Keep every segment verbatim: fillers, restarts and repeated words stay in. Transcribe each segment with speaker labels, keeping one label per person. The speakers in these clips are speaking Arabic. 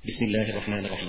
Speaker 1: بسم الله الرحمن الرحيم.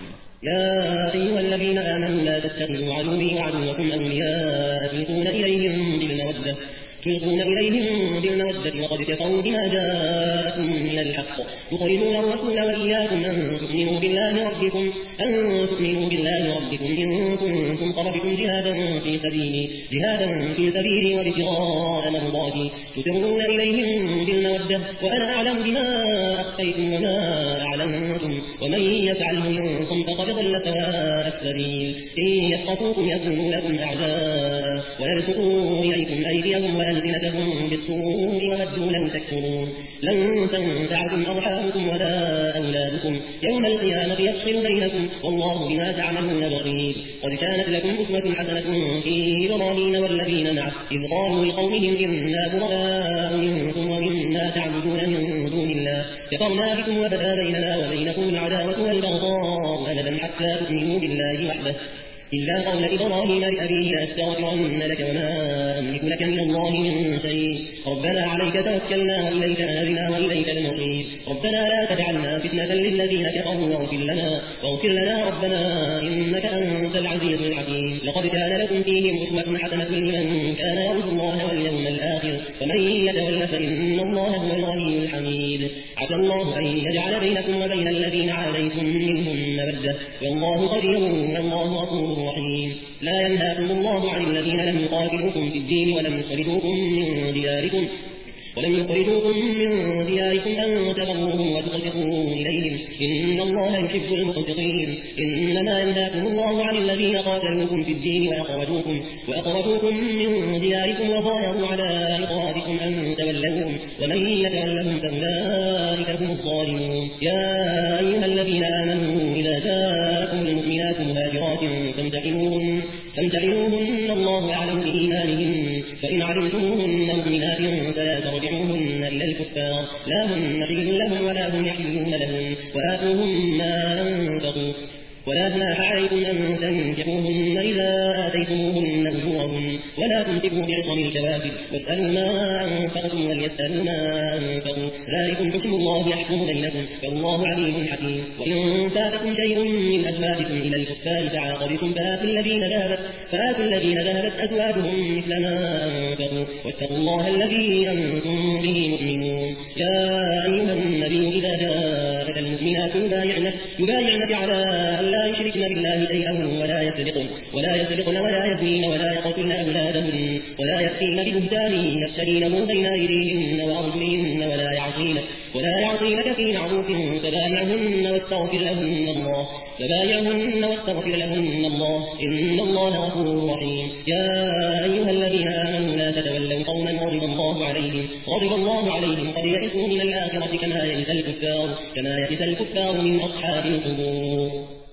Speaker 2: يا أيها الذين آمنوا لا تتخذوا عدوي وعدوكم أولياء تلقون إليهم بالمودة تلقون إليهم بالمودة وقد كفروا بما جاءكم من الحق يخرجون الرسول وإياكم أن تؤمنوا بالله ربكم أن تؤمنوا بالله ربكم إن كنتم خرجتم جهادا في سبيلي جهادا في سبيلي وابتغاء مرضاتي تسرون إليهم بالمودة وأنا أعلم بما أخفيتم وما أعلنتم ومن يفعله منكم فقد ضل سواء السبيل إن يثقفوكم يكونوا لكم أعداء ويبسطوا إليكم أيديهم وألسنتهم بالسوء وودوا لن تكفرون لن تنفعكم أرحامكم ولا أولادكم يوم القيامة يفصل بينكم والله بما تعملون بصير قد كانت لكم أسوة حسنة في إبراهيم والذين معه إذ قالوا لقومهم إنا براء منكم ومما تعبدون من دون الله كفرنا بكم وبدا بيننا وبينكم العداوة والبغضاء أبدا حتى تؤمنوا بالله وحده إلا قول إبراهيم لأبيه لأستغفرن لك وما أملك لك من الله من شيء ربنا عليك توكلنا وإليك آبنا وإليك المصير ربنا لا تجعلنا فتنة للذين كفروا واغفر لنا واغفر لنا ربنا إنك أنت العزيز الحكيم لقد كان لكم فيهم أسوة حسنة لمن كان يرجو الله واليوم الآخر ومن يتول فإن الله هو الغني الحميد عسى الله أن يجعل بينكم وبين الذين عاديتم منهم مودة والله قدير والله غفور رحيم لا ينهاكم الله عن الذين لم يقاتلوكم في الدين ولم يخرجوكم من دياركم ولم يخرجوكم من دياركم أن تبروهم وتقسطوا إليهم إن الله يحب المقسطين إنما ينهاكم الله عن الذين قاتلوكم في الدين وأخرجوكم وأخرجوكم من دياركم وظاهروا على إخراجكم أن تولوهم ومن يتولهم فأولئك هم الظالمون يا أيها الذين آمنوا إذا جاءكم المؤمنات مهاجرات فامتحنوهن فامتحنوهن الله أعلم بإيمانهن فإن علمتموهن مؤمنات فلا ترجعوهن إلى الكفار لا هن حل لهم ولا هم يحلون لهم وآتوهم ما أنفقوا ولا جناح عليكم أن تنكحوهن إذا آتيتموهن أجورهن ولا تمسكوا بعصم الكوافر واسألوا ما أنفقتم وليسألوا ما أنفقوا ذلكم حكم الله يحكم بينكم والله عليم حكيم وإن فاتكم شيء من أزواجكم إلى الكفار فعاقبتم فآتوا الذين ذهبت فآتوا الذين ذهبت أزواجهم مثل ما أنفقوا واتقوا الله الذي أنتم به مؤمنون يا أيها النبي إذا جاءك المؤمنات يبايعنك يبايعنك على لا يشركن بالله شيئا ولا يسرقن ولا يسرقن ولا يزنين ولا يقتلن أولادهن ولا يأتين ببهتان يفترينه بين أيديهن وأرجلهن ولا يعصينك ولا يعصينك في معروف فبايعهن واستغفر لهن الله فبايعهن واستغفر لهن الله إن الله غفور رحيم يا أيها الذين آمنوا لا تتولوا قوما غضب الله عليهم غضب الله عليهم قد يئسوا من الآخرة كما يئس الكفار كما يئس الكفار من أصحاب القبور.